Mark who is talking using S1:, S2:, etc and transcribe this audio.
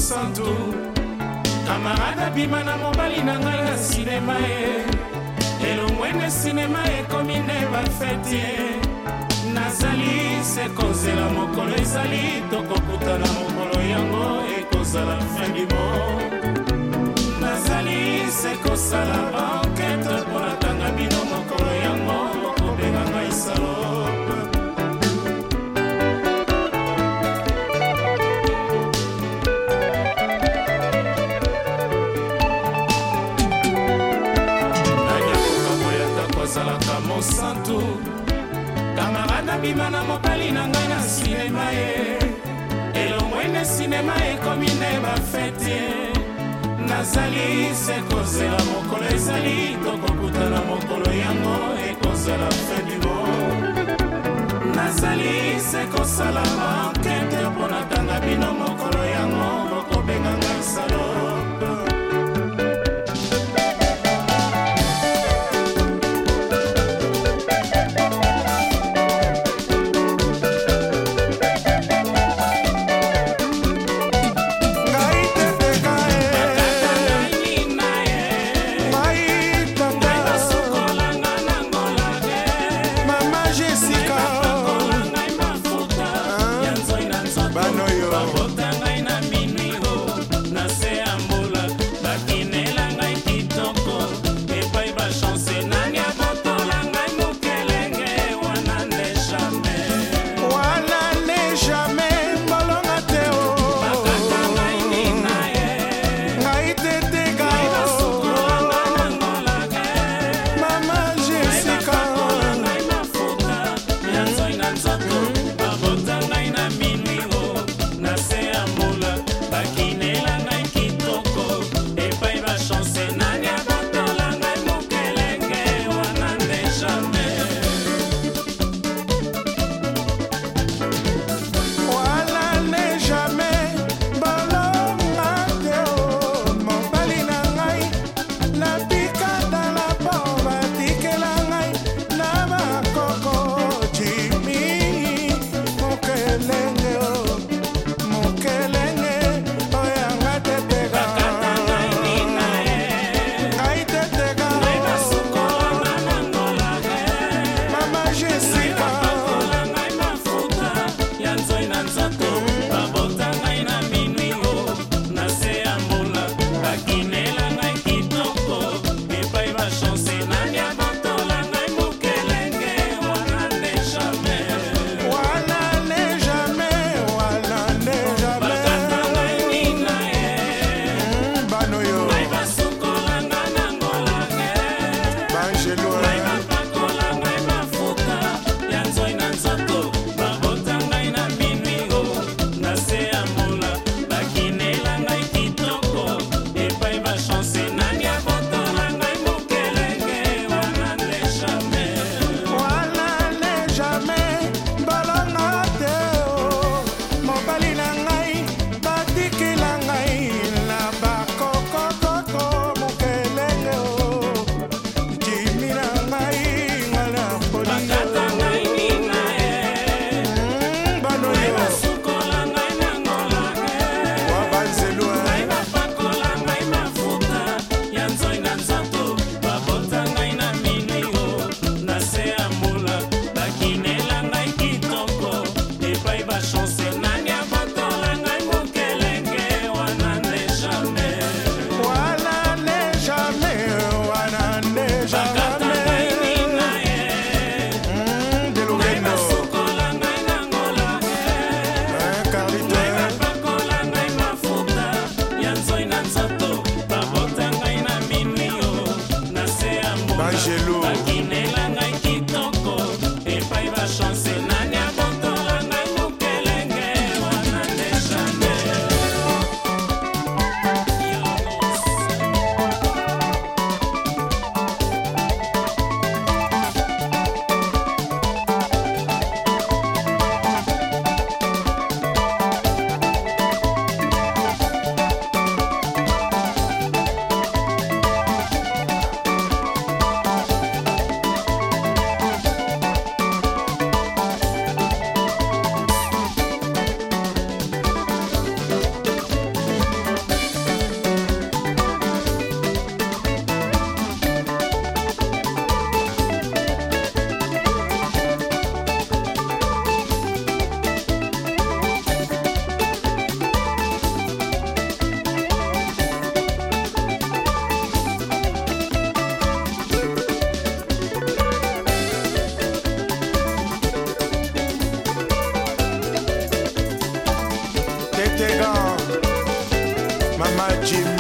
S1: Monsanto. Camarade bima na mobali na ngai na sinema ye. Elongwene sinema ekomi nde bafeti ye. Nazali se kozela mokolo ezali tokokutana mokolo yango ekozala fin du monde. Nazali se kosala bankete mpo natanga bino mokolo yango bokobenga ngai salope. Nanyakoka boyata kozalaka Monsanto. Camarade bima na mobali na ngai na sinema ye. Elongwene sinema ekomi nde bafeti ye. Nazali se kozela mokolo ezali tokokutana mokolo yango ekozala fin du monde. Nazali se kosala bankete mpo natanga bino mokolo yango bokobenga ngai salope.
S2: Jimmy